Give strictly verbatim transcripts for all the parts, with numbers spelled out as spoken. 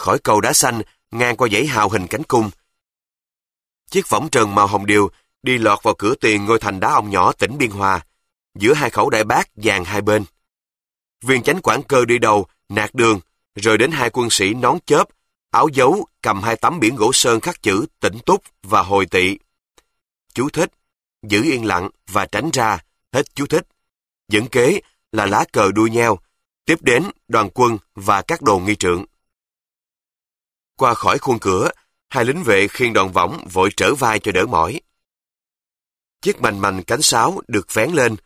khỏi cầu đá xanh ngang qua dãy hào hình cánh cung. Chiếc võng trần màu hồng điều đi lọt vào cửa tiền ngôi thành đá ông nhỏ tỉnh Biên Hòa, giữa hai khẩu đại bác dàn hai bên. Viên chánh quản cơ đi đầu, nạt đường, rồi đến hai quân sĩ nón chớp, áo dấu cầm hai tấm biển gỗ sơn khắc chữ Tỉnh Túc và Hồi Tỵ. Chú thích: giữ yên lặng và tránh ra, hết chú thích. Dẫn kế là lá cờ đuôi nheo, tiếp đến đoàn quân và các đồ nghi trượng. Qua khỏi khuôn cửa, hai lính vệ khiêng đoàn võng vội trở vai cho đỡ mỏi. Chiếc mành mành cánh sáo được vén lên.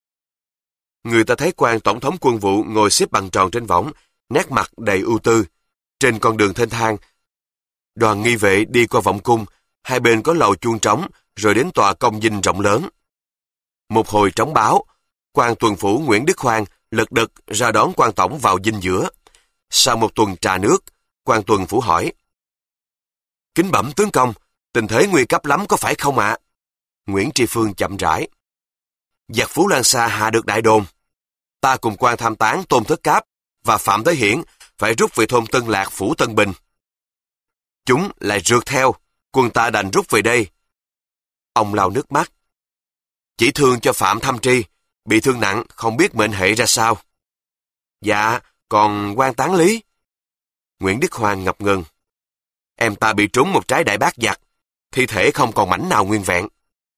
Người ta thấy quan tổng thống quân vụ ngồi xếp bằng tròn trên võng, nét mặt đầy ưu tư. Trên con đường thênh thang, đoàn nghi vệ đi qua vọng cung, hai bên có lầu chuông trống, rồi đến tòa công dinh rộng lớn. Một hồi trống báo, quan tuần phủ Nguyễn Đức Khoan lật đật ra đón quan tổng vào dinh giữa. Sau một tuần trà nước, quan tuần phủ hỏi: "Kính bẩm tướng công, tình thế nguy cấp lắm có phải không ạ?" Nguyễn Tri Phương chậm rãi: "Giặc Phú Lan Sa hạ được đại đồn. Ta cùng quan tham tán Tôn Thất Cáp và Phạm Thế Hiển phải rút về thôn Tân Lạc, phủ Tân Bình. Chúng lại rượt theo, quân ta đành rút về đây." Ông lau nước mắt: "Chỉ thương cho Phạm Thăm Tri, bị thương nặng không biết mệnh hệ ra sao." "Dạ, còn quan Tán Lý?" Nguyễn Đức Hoàng ngập ngừng: "Em ta bị trúng một trái đại bác giặc, thi thể không còn mảnh nào nguyên vẹn."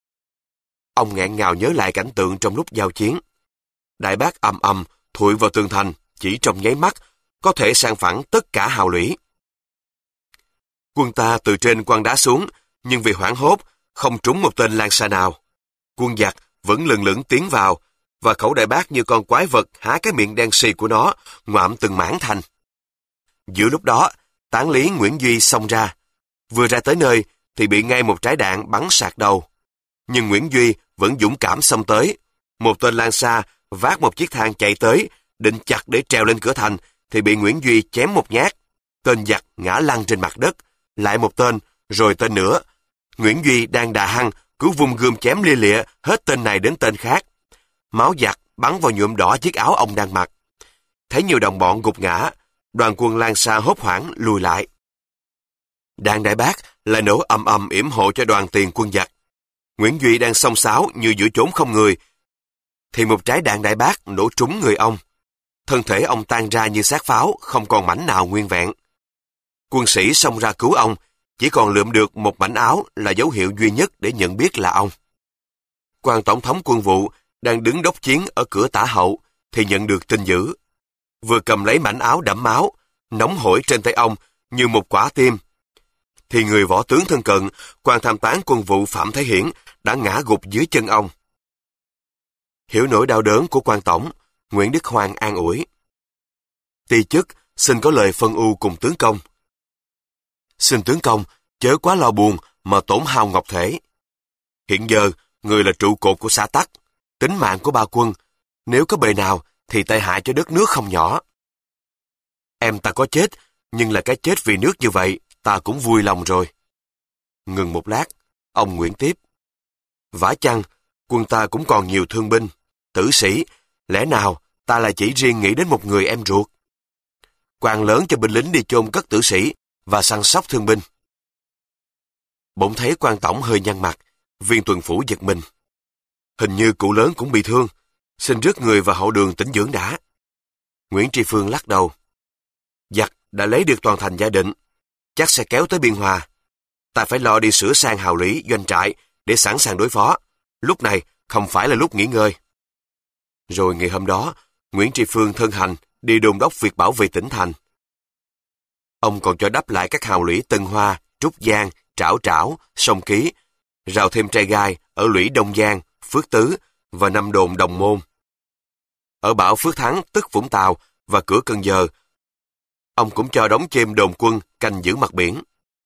Ông nghẹn ngào nhớ lại cảnh tượng trong lúc giao chiến. Đại bác ầm ầm thụi vào tường thành, chỉ trong nháy mắt có thể san phẳng tất cả hào lũy. Quân ta từ trên quăng đá xuống, nhưng vì hoảng hốt không trúng một tên Lan Sa nào. Quân giặc vẫn lừng lững tiến vào, và khẩu đại bác như con quái vật há cái miệng đen xì của nó, ngoạm từng mảng thành. Giữa lúc đó, Tán Lý Nguyễn Duy xông ra. Vừa ra tới nơi thì bị ngay một trái đạn bắn sạc đầu. Nhưng Nguyễn Duy vẫn dũng cảm xông tới. Một tên Lan Sa vác một chiếc thang chạy tới, định chặt để trèo lên cửa thành, thì bị Nguyễn Duy chém một nhát. Tên giặc ngã lăn trên mặt đất, lại một tên, rồi tên nữa. Nguyễn Duy đang đà hăng, cứ vung gươm chém lia lịa hết tên này đến tên khác. Máu giặc bắn vào nhuộm đỏ chiếc áo ông đang mặc. Thấy nhiều đồng bọn gục ngã, đoàn quân Lan Sa hốt hoảng lùi lại. Đạn đại bác lại nổ ầm ầm yểm hộ cho đoàn tiền quân giặc. Nguyễn Duy đang xông xáo như giữa chốn không người, thì một trái đạn đại bác nổ trúng người ông. Thân thể ông tan ra như xác pháo, không còn mảnh nào nguyên vẹn. Quân sĩ xông ra cứu ông, chỉ còn lượm được một mảnh áo là dấu hiệu duy nhất để nhận biết là ông. Quan tổng thống quân vụ đang đứng đốc chiến ở cửa tả hậu thì nhận được tin dữ. Vừa cầm lấy mảnh áo đẫm máu, nóng hổi trên tay ông như một quả tim, thì người võ tướng thân cận, quan tham tán quân vụ Phạm Thế Hiển đã ngã gục dưới chân ông. Hiểu nỗi đau đớn của quan tổng, Nguyễn Đức Hoàng an ủi: "Ti chức xin có lời phân ưu cùng tướng công. Xin tướng công chớ quá lo buồn mà tổn hao ngọc thể. Hiện giờ người là trụ cột của xã Tắc, tính mạng của ba quân, nếu có bề nào thì tai hại cho đất nước không nhỏ. Em ta có chết, nhưng là cái chết vì nước như vậy, ta cũng vui lòng rồi." Ngừng một lát, ông Nguyễn tiếp: "Vả chăng, quân ta cũng còn nhiều thương binh, tử sĩ, lẽ nào ta lại chỉ riêng nghĩ đến một người em ruột? Quan lớn cho binh lính đi chôn cất tử sĩ và săn sóc thương binh." Bỗng thấy quan tổng hơi nhăn mặt, viên tuần phủ giật mình. Hình như cụ lớn cũng bị thương, xin rước người vào hậu đường tĩnh dưỡng đã. Nguyễn Tri Phương lắc đầu: "Giặc đã lấy được toàn thành Gia Định, chắc sẽ kéo tới Biên Hòa. Ta phải lo đi sửa sang hào lý doanh trại để sẵn sàng đối phó. Lúc này không phải là lúc nghỉ ngơi." Rồi ngày hôm đó, Nguyễn Tri Phương thân hành đi đôn đốc việc bảo vệ tỉnh thành. Ông còn cho đắp lại các hào lũy Tân Hoa, Trúc Giang, Trảo Trảo, Sông Ký, rào thêm trai gai ở lũy Đông Giang, Phước Tứ và năm đồn Đồng Môn. Ở bão Phước Thắng tức Vũng Tàu và cửa Cần Giờ, ông cũng cho đóng chêm đồn quân canh giữ mặt biển.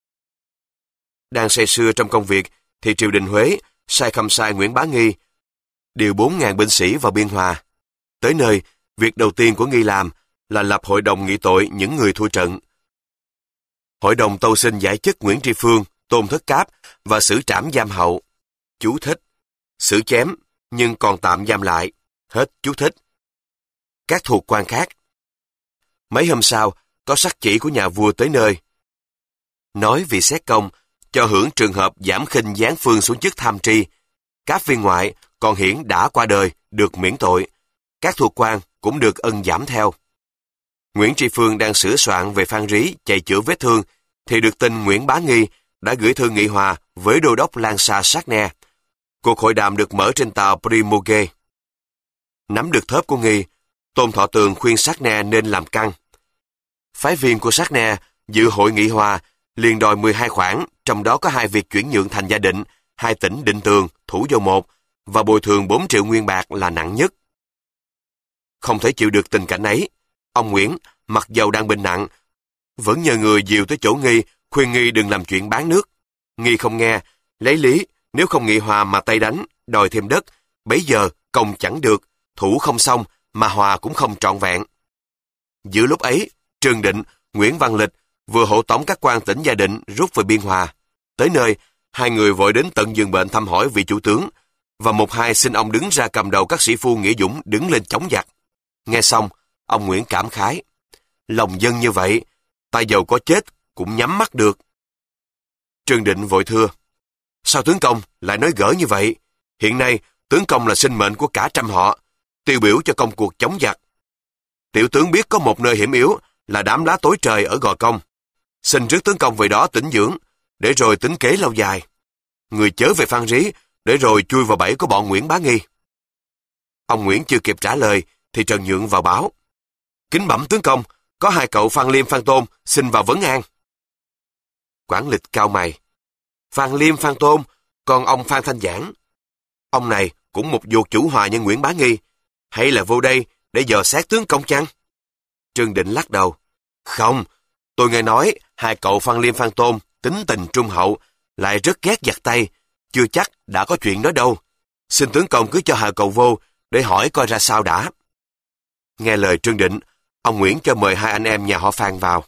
Đang say sưa trong công việc thì triều đình Huế sai khâm sai Nguyễn Bá Nghi điều bốn ngàn binh sĩ vào Biên Hòa. Tới nơi, việc đầu tiên của Nghi làm là lập hội đồng nghị tội những người thua trận. Hội đồng tâu xin giải chức Nguyễn Tri Phương, Tôn Thất Cáp và xử trảm giam hậu. Chú thích: xử chém nhưng còn tạm giam lại. Hết chú thích. Các thuộc quan khác. Mấy hôm sau, có sắc chỉ của nhà vua tới nơi. Nói vì xét công, cho hưởng trường hợp giảm khinh giáng phương xuống chức tham tri, các viên ngoại còn hiển đã qua đời được miễn tội, các thuộc quan cũng được ân giảm theo. Nguyễn Tri Phương đang sửa soạn về Phan Rí chạy chữa vết thương, thì được tin Nguyễn Bá Nghi đã gửi thư nghị hòa với đô đốc Lan Sa Sát-ne. Cuộc hội đàm được mở trên tàu Primoge. Nắm được thớp của Nghi, Tôn Thọ Tường khuyên Sát-ne nên làm căng. Phái viên của Sát-ne dự hội nghị hòa liền đòi mười hai khoản, trong đó có hai việc chuyển nhượng thành Gia Định, hai tỉnh Định Tường, Thủ Dầu Một và bồi thường bốn triệu nguyên bạc là nặng nhất. Không thể chịu được tình cảnh ấy, ông Nguyễn, mặc dầu đang bệnh nặng, vẫn nhờ người dìu tới chỗ Nghi, khuyên Nghi đừng làm chuyện bán nước. Nghi không nghe, lấy lý, nếu không nghị hòa mà tay đánh, đòi thêm đất, bấy giờ công chẳng được, thủ không xong, mà hòa cũng không trọn vẹn. Giữa lúc ấy, Trương Định, Nguyễn Văn Lịch vừa hộ tống các quan tỉnh Gia Định rút về Biên Hòa. Tới nơi, hai người vội đến tận giường bệnh thăm hỏi vị chủ tướng, và một hai xin ông đứng ra cầm đầu các sĩ phu nghĩa dũng đứng lên chống giặc. Nghe xong, ông Nguyễn cảm khái. Lòng dân như vậy, ta dầu có chết cũng nhắm mắt được. Trương Định vội thưa. Sao tướng công lại nói gỡ như vậy? Hiện nay, tướng công là sinh mệnh của cả trăm họ, tiêu biểu cho công cuộc chống giặc. Tiểu tướng biết có một nơi hiểm yếu là đám lá tối trời ở Gò Công. Xin rước tướng công về đó tĩnh dưỡng, để rồi tính kế lâu dài. Người chớ về Phan Rí, để rồi chui vào bẫy của bọn Nguyễn Bá Nghi. Ông Nguyễn chưa kịp trả lời, thì Trần Nhượng vào báo. Kính bẩm tướng công, có hai cậu Phan Liêm Phan Tôn xin vào vấn an. Quản Lịch cao mày. Phan Liêm Phan Tôn, còn ông Phan Thanh Giảng. Ông này cũng một vô chủ hòa như Nguyễn Bá Nghi, hay là vô đây để dò xét tướng công chăng? Trương Định lắc đầu. Không, tôi nghe nói hai cậu Phan Liêm Phan Tôn tính tình trung hậu, lại rất ghét giặc Tây, chưa chắc đã có chuyện đó đâu. Xin tướng công cứ cho hai cậu vô để hỏi coi ra sao đã. Nghe lời Trương Định, ông Nguyễn cho mời hai anh em nhà họ Phan vào.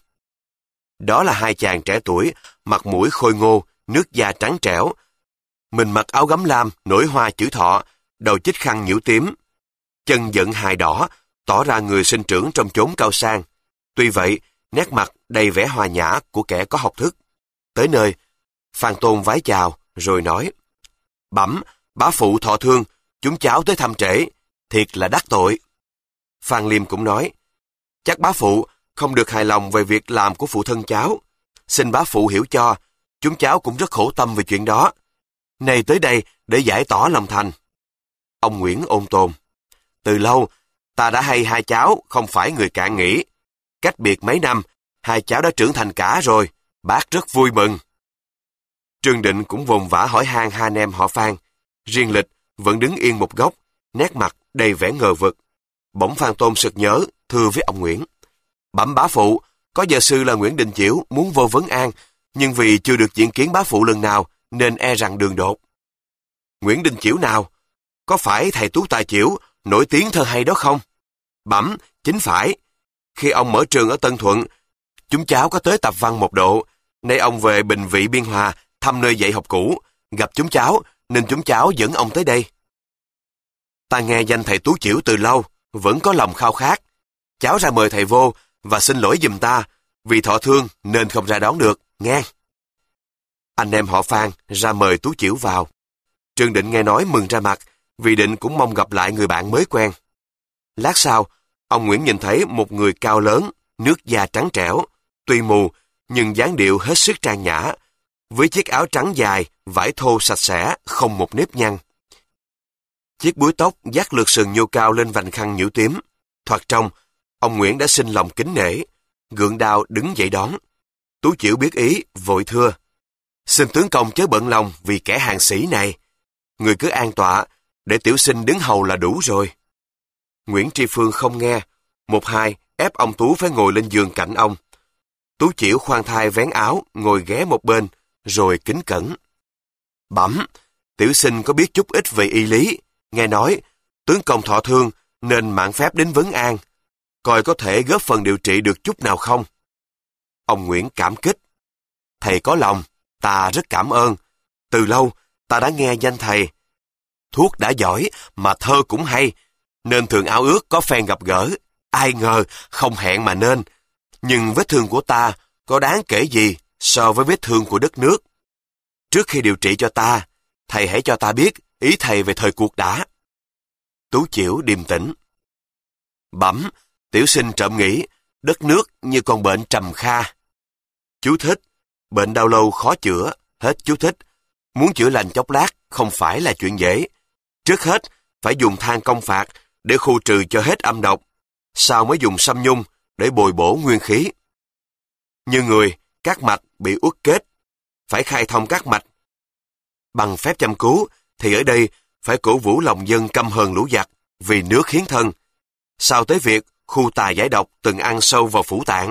Đó là hai chàng trẻ tuổi, mặt mũi khôi ngô, nước da trắng trẻo. Mình mặc áo gấm lam, nổi hoa chữ thọ, đầu chích khăn nhiễu tím. Chân dẫn hài đỏ, tỏ ra người sinh trưởng trong chốn cao sang. Tuy vậy, nét mặt đầy vẻ hòa nhã của kẻ có học thức. Tới nơi, Phan Tôn vái chào, rồi nói. Bẩm, bá phụ thọ thương, chúng cháu tới thăm trễ, thiệt là đắc tội. Phan Liêm cũng nói. Chắc bá phụ không được hài lòng về việc làm của phụ thân cháu. Xin bá phụ hiểu cho, chúng cháu cũng rất khổ tâm về chuyện đó. Nay tới đây để giải tỏ lòng thành. Ông Nguyễn ôn tồn. Từ lâu, ta đã hay hai cháu không phải người cạn nghĩ. Cách biệt mấy năm, hai cháu đã trưởng thành cả rồi, bác rất vui mừng. Trương Định cũng vồn vã hỏi han hai anh em họ Phan. Riêng Lịch vẫn đứng yên một góc, nét mặt đầy vẻ ngờ vực. Bỗng Phan Tôn sực nhớ, thưa với ông Nguyễn. Bẩm bá phụ, có gia sư là Nguyễn Đình Chiểu muốn vô vấn an, nhưng vì chưa được diện kiến bá phụ lần nào, nên e rằng đường đột. Nguyễn Đình Chiểu nào? Có phải thầy Tú Tài Chiểu nổi tiếng thơ hay đó không? Bẩm, chính phải. Khi ông mở trường ở Tân Thuận, chúng cháu có tới tập văn một độ. Nay ông về Bình Vị Biên Hòa thăm nơi dạy học cũ, gặp chúng cháu nên chúng cháu dẫn ông tới đây. Ta nghe danh thầy Tú Chiểu từ lâu, vẫn có lòng khao khát. Cháu ra mời thầy vô và xin lỗi giùm ta, vì thọ thương nên không ra đón được, nghe. Anh em họ Phan ra mời Tú Chiểu vào. Trương Định nghe nói mừng ra mặt, vì Định cũng mong gặp lại người bạn mới quen. Lát sau, ông Nguyễn nhìn thấy một người cao lớn, nước da trắng trẻo, tuy mù nhưng dáng điệu hết sức trang nhã, với chiếc áo trắng dài, vải thô sạch sẽ, không một nếp nhăn. Chiếc búi tóc dắt lượt sừng nhô cao lên vành khăn nhiễu tím. Thoạt trông, ông Nguyễn đã sinh lòng kính nể, gượng đao đứng dậy đón. Tú Chiểu biết ý, vội thưa. Xin tướng công chớ bận lòng vì kẻ hàng sĩ này. Người cứ an tọa, để tiểu sinh đứng hầu là đủ rồi. Nguyễn Tri Phương không nghe, một hai ép ông Tú phải ngồi lên giường cạnh ông. Tú Chiểu khoan thai vén áo, ngồi ghé một bên, rồi kính cẩn. Bẩm, tiểu sinh có biết chút ít về y lý, nghe nói, tướng công thọ thương nên mạn phép đến vấn an, coi có thể góp phần điều trị được chút nào không. Ông Nguyễn cảm kích. Thầy có lòng, ta rất cảm ơn. Từ lâu, ta đã nghe danh thầy. Thuốc đã giỏi, mà thơ cũng hay, nên thường ao ước có phen gặp gỡ. Ai ngờ, không hẹn mà nên. Nhưng vết thương của ta có đáng kể gì so với vết thương của đất nước? Trước khi điều trị cho ta, thầy hãy cho ta biết ý thầy về thời cuộc đã. Tú Chiểu điềm tĩnh. Bẩm, tiểu sinh trộm nghĩ, đất nước như con bệnh trầm kha. Chú thích, bệnh đau lâu khó chữa, hết chú thích. Muốn chữa lành chốc lát không phải là chuyện dễ. Trước hết, phải dùng than công phạt để khu trừ cho hết âm độc. Sau mới dùng sâm nhung để bồi bổ nguyên khí. Như người, các mạch bị uất kết, phải khai thông các mạch. Bằng phép chăm cứu, thì ở đây phải cổ vũ lòng dân căm hờn lũ giặc vì nước hiến thân. Sau tới việc khu tà giải độc từng ăn sâu vào phủ tạng.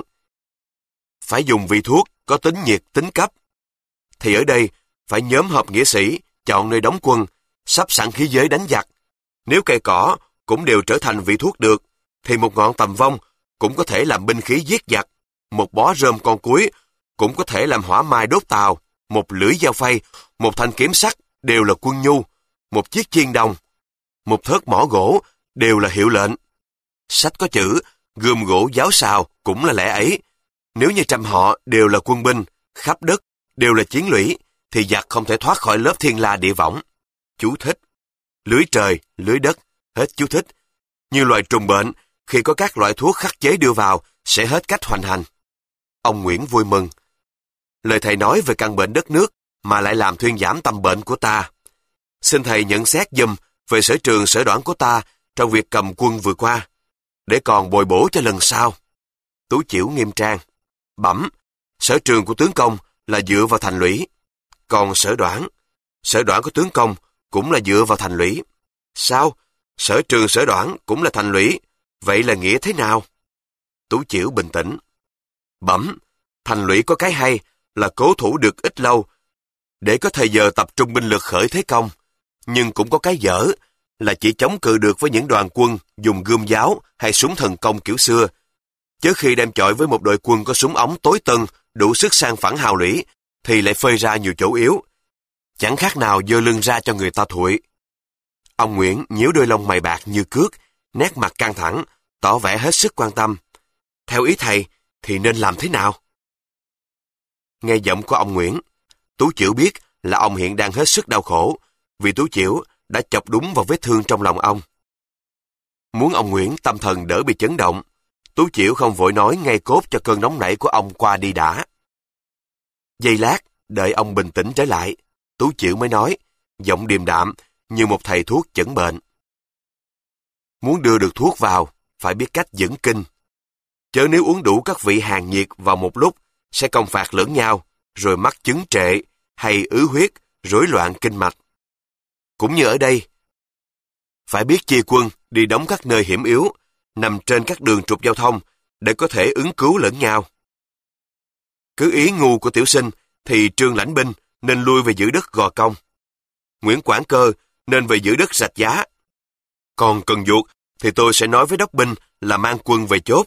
Phải dùng vị thuốc có tính nhiệt tính cấp. Thì ở đây phải nhóm họp nghĩa sĩ chọn nơi đóng quân, sắp sẵn khí giới đánh giặc. Nếu cây cỏ cũng đều trở thành vị thuốc được, thì một ngọn tầm vong cũng có thể làm binh khí giết giặc, một bó rơm con cuối cũng có thể làm hỏa mai đốt tàu, một lưỡi dao phay, một thanh kiếm sắt đều là quân nhu, một chiếc chiên đồng, một thớt mỏ gỗ đều là hiệu lệnh. Sách có chữ, gươm gỗ giáo sào cũng là lẽ ấy. Nếu như trăm họ đều là quân binh, khắp đất đều là chiến lũy, thì giặc không thể thoát khỏi lớp thiên la địa võng. Chú thích. Lưới trời, lưới đất, hết chú thích. Như loài trùng bệnh, khi có các loại thuốc khắc chế đưa vào, sẽ hết cách hoành hành. Ông Nguyễn vui mừng. Lời thầy nói về căn bệnh đất nước mà lại làm thuyên giảm tâm bệnh của ta. Xin thầy nhận xét giùm về sở trường sở đoản của ta trong việc cầm quân vừa qua, để còn bồi bổ cho lần sau. Tú Chiểu nghiêm trang. Bẩm, sở trường của tướng công là dựa vào thành lũy. Còn sở đoản, sở đoản của tướng công cũng là dựa vào thành lũy. Sao? Sở trường sở đoản cũng là thành lũy. Vậy là nghĩa thế nào? Tú Chiểu bình tĩnh. Bẩm, thành lũy có cái hay là cố thủ được ít lâu, để có thời giờ tập trung binh lực khởi thế công. Nhưng cũng có cái dở là chỉ chống cự được với những đoàn quân dùng gươm giáo hay súng thần công kiểu xưa. Chớ khi đem chọi với một đội quân có súng ống tối tân, đủ sức sang phẳng hào lũy, thì lại phơi ra nhiều chỗ yếu. Chẳng khác nào giơ lưng ra cho người ta thụi. Ông Nguyễn nhíu đôi lông mày bạc như cước, nét mặt căng thẳng, tỏ vẻ hết sức quan tâm. Theo ý thầy, thì nên làm thế nào? Nghe giọng của ông Nguyễn, Tú Chiểu biết là ông hiện đang hết sức đau khổ, vì Tú Chiểu đã chọc đúng vào vết thương trong lòng ông. Muốn ông Nguyễn tâm thần đỡ bị chấn động, Tú Chiểu không vội nói ngay cốt cho cơn nóng nảy của ông qua đi đã. Giây lát, đợi ông bình tĩnh trở lại, Tú Chiểu mới nói, giọng điềm đạm như một thầy thuốc chẩn bệnh. Muốn đưa được thuốc vào, phải biết cách dẫn kinh. Chớ nếu uống đủ các vị hàn nhiệt vào một lúc, sẽ công phạt lẫn nhau, rồi mắc chứng trệ, hay ứ huyết, rối loạn kinh mạch. Cũng như ở đây, phải biết chia quân đi đóng các nơi hiểm yếu, nằm trên các đường trục giao thông, để có thể ứng cứu lẫn nhau. Cứ ý ngu của tiểu sinh, thì Trương lãnh binh nên lui về giữ đất Gò Công. Nguyễn Quảng Cơ nên về giữ đất Rạch Giá. Còn Cần Duộc thì tôi sẽ nói với đốc binh là mang quân về chốt.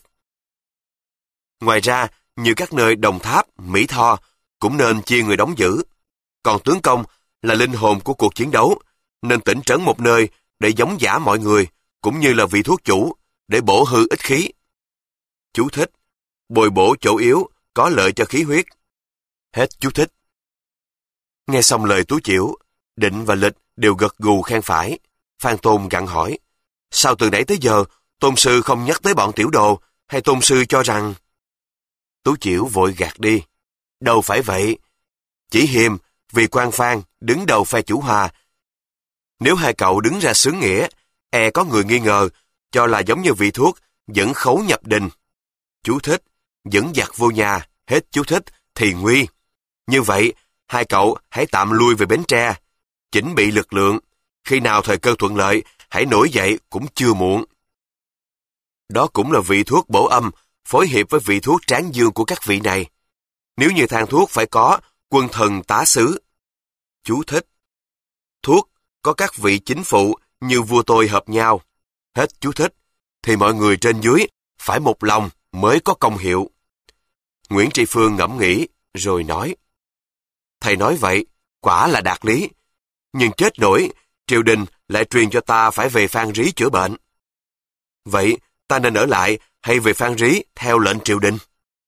Ngoài ra, như các nơi Đồng Tháp, Mỹ Tho cũng nên chia người đóng giữ. Còn tướng công là linh hồn của cuộc chiến đấu, nên tỉnh trấn một nơi để giống giả mọi người, cũng như là vị thuốc chủ, để bổ hư ích khí. Chú thích. Bồi bổ chỗ yếu, có lợi cho khí huyết. Hết chú thích. Nghe xong lời Tú Chiểu, Định và Lịch đều gật gù khen phải. Phan Tôn gặng hỏi, sao từ nãy tới giờ tôn sư không nhắc tới bọn tiểu đồ, hay tôn sư cho rằng... Tú Chiểu vội gạt đi. Đâu phải vậy. Chỉ hiềm vì quan Phan đứng đầu phe chủ hòa. Nếu hai cậu đứng ra xướng nghĩa, e có người nghi ngờ, cho là giống như vị thuốc dẫn khấu nhập đình. Chú thích, dẫn giặc vô nhà, hết chú thích, thì nguy. Như vậy, hai cậu hãy tạm lui về Bến Tre, chỉnh bị lực lượng. Khi nào thời cơ thuận lợi, hãy nổi dậy cũng chưa muộn. Đó cũng là vị thuốc bổ âm, phối hợp với vị thuốc tráng dương của các vị này. Nếu như thang thuốc phải có quân thần tá sứ. Chú thích. Thuốc có các vị chính phụ như vua tôi hợp nhau. Hết chú thích. Thì mọi người trên dưới phải một lòng mới có công hiệu. Nguyễn Tri Phương ngẫm nghĩ rồi nói. Thầy nói vậy, quả là đạt lý. Nhưng chết nổi, triều đình lại truyền cho ta phải về Phan Rí chữa bệnh. Vậy ta nên ở lại hay về Phan Rí theo lệnh triều đình?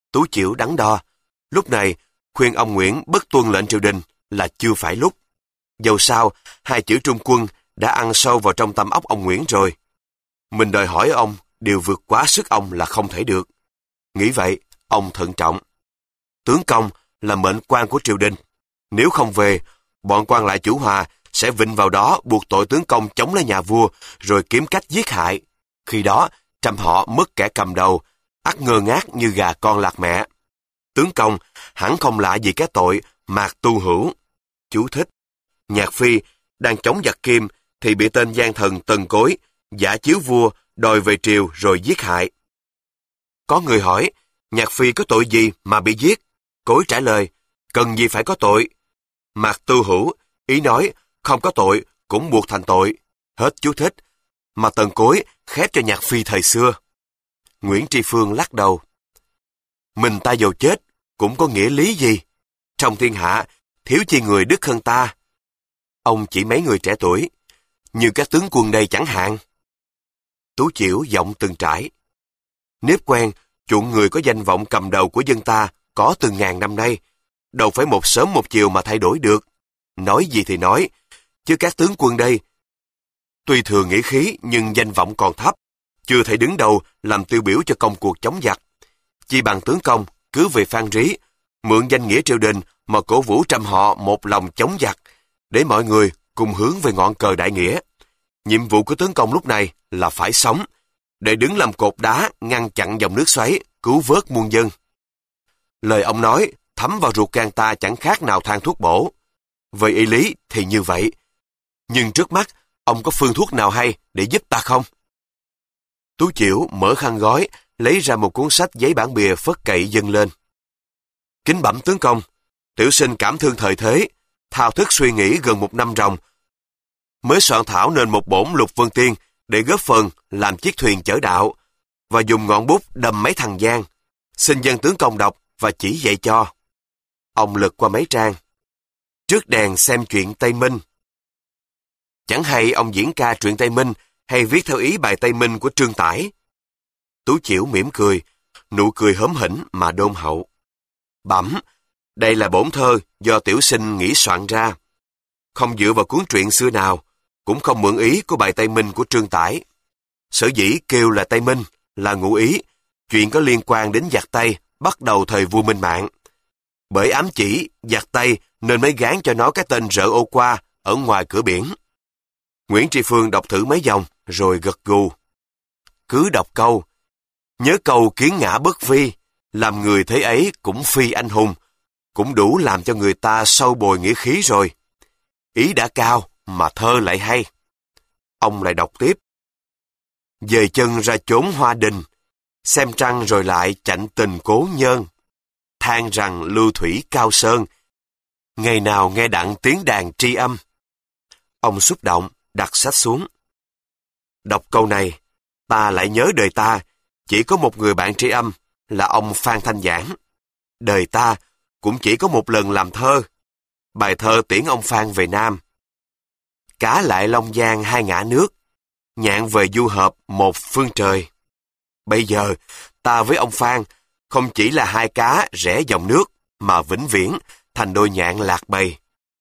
Tú Chiểu đắn đo. Lúc này, khuyên ông Nguyễn bất tuân lệnh triều đình là chưa phải lúc. Dầu sao, hai chữ trung quân đã ăn sâu vào trong tâm óc ông Nguyễn rồi. Mình đòi hỏi ông, điều vượt quá sức ông là không thể được. Nghĩ vậy, ông thận trọng. Tướng công là mệnh quan của triều đình. Nếu không về, bọn quan lại Chủ Hòa sẽ vịnh vào đó buộc tội tướng công chống lại nhà vua, rồi kiếm cách giết hại. Khi đó, trăm họ mất kẻ cầm đầu, ắt ngơ ngác như gà con lạc mẹ. Tướng công hẳn không lạ gì cái tội mạc tu hữu. Chú thích. Nhạc Phi đang chống giặc Kim thì bị tên gian thần Tần Cối giả chiếu vua đòi về triều rồi giết hại. Có người hỏi, Nhạc Phi có tội gì mà bị giết? Cối trả lời, cần gì phải có tội. Mạc Tu Hữu ý nói không có tội cũng buộc thành tội. Hết chú thích. Mà Tần Cối khép cho Nhạc Phi thời xưa. Nguyễn Tri Phương lắc đầu. Mình ta dầu chết cũng có nghĩa lý gì? Trong thiên hạ thiếu chi người đức hơn ta. Ông chỉ mấy người trẻ tuổi, như các tướng quân đây chẳng hạn. Tú Chiểu giọng từng trải. Nếp quen chuộng người có danh vọng cầm đầu của dân ta có từ ngàn năm nay, đâu phải một sớm một chiều mà thay đổi được. Nói gì thì nói, chứ các tướng quân đây, tuy thường nghĩa khí nhưng danh vọng còn thấp, chưa thể đứng đầu làm tiêu biểu cho công cuộc chống giặc. Chi bằng tướng công cứ về Phan Rí, mượn danh nghĩa triều đình mà cổ vũ trăm họ một lòng chống giặc, để mọi người cùng hướng về ngọn cờ đại nghĩa. Nhiệm vụ của tướng công lúc này là phải sống, để đứng làm cột đá ngăn chặn dòng nước xoáy, cứu vớt muôn dân. Lời ông nói thấm vào ruột gan ta chẳng khác nào thang thuốc bổ. Về y lý thì như vậy. Nhưng trước mắt, ông có phương thuốc nào hay để giúp ta không? Tú Chiểu mở khăn gói, lấy ra một cuốn sách giấy bản bìa phất cậy dâng lên. Kính bẩm tướng công, tiểu sinh cảm thương thời thế, thao thức suy nghĩ gần một năm ròng, mới soạn thảo nên một bổn Lục Vân Tiên để góp phần làm chiếc thuyền chở đạo, và dùng ngọn bút đâm mấy thằng gian. Xin dân tướng công đọc và chỉ dạy cho. Ông lật qua mấy trang. Trước đèn xem chuyện Tây Minh. Chẳng hay ông diễn ca truyện Tây Minh hay viết theo ý bài Tây Minh của Trương Tải. Tú Chiểu mỉm cười, nụ cười hớm hỉnh mà đôn hậu. Bẩm, đây là bổn thơ do tiểu sinh nghĩ soạn ra. Không dựa vào cuốn truyện xưa nào, cũng không mượn ý của bài Tây Minh của Trương Tải. Sở dĩ kêu là Tây Minh là ngụ ý, chuyện có liên quan đến giặc Tây bắt đầu thời vua Minh Mạng. Bởi ám chỉ giặc Tây nên mới gán cho nó cái tên Rợ Ô Qua ở ngoài cửa biển. Nguyễn Tri Phương đọc thử mấy dòng rồi gật gù. Cứ đọc câu, nhớ câu kiến ngã bất phi, làm người thế ấy cũng phi anh hùng, cũng đủ làm cho người ta sâu bồi nghĩa khí rồi. Ý đã cao mà thơ lại hay. Ông lại đọc tiếp. Dời chân ra chốn hoa đình, xem trăng rồi lại chạnh tình cố nhân, than rằng lưu thủy cao sơn, ngày nào nghe đặng tiếng đàn tri âm. Ông xúc động, đặt sách xuống. Đọc câu này, ta lại nhớ đời ta, chỉ có một người bạn tri âm, là ông Phan Thanh Giảng. Đời ta cũng chỉ có một lần làm thơ, bài thơ tiễn ông Phan về Nam. Cá lại Long Giang hai ngã nước, nhạn về du hợp một phương trời. Bây giờ, ta với ông Phan không chỉ là hai cá rẽ dòng nước, mà vĩnh viễn thành đôi nhạn lạc bầy.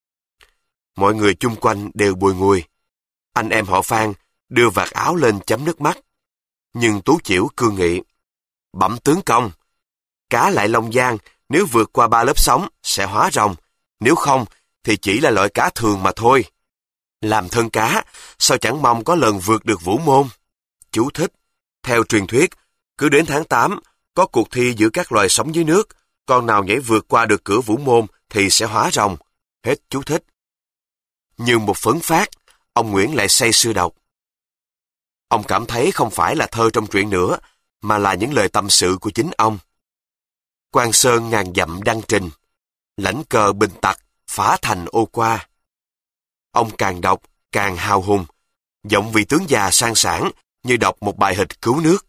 Mọi người chung quanh đều bùi ngùi. Anh em họ Phan đưa vạt áo lên chấm nước mắt. Nhưng Tú Chiểu cương nghị. Bẩm tướng công, cá lại Long Giang nếu vượt qua ba lớp sóng sẽ hóa rồng, nếu không thì chỉ là loại cá thường mà thôi. Làm thân cá, sao chẳng mong có lần vượt được vũ môn. Chú thích. Theo truyền thuyết, cứ đến tháng tám, có cuộc thi giữa các loài sống dưới nước, con nào nhảy vượt qua được cửa vũ môn thì sẽ hóa rồng. Hết chú thích. Như một phấn phát, ông Nguyễn lại say sưa đọc. Ông cảm thấy không phải là thơ trong truyện nữa, mà là những lời tâm sự của chính ông. Quan sơn ngàn dặm đăng trình, lãnh cờ bình tặc, phá thành ô qua. Ông càng đọc, càng hào hùng, giọng vị tướng già sang sảng như đọc một bài hịch cứu nước.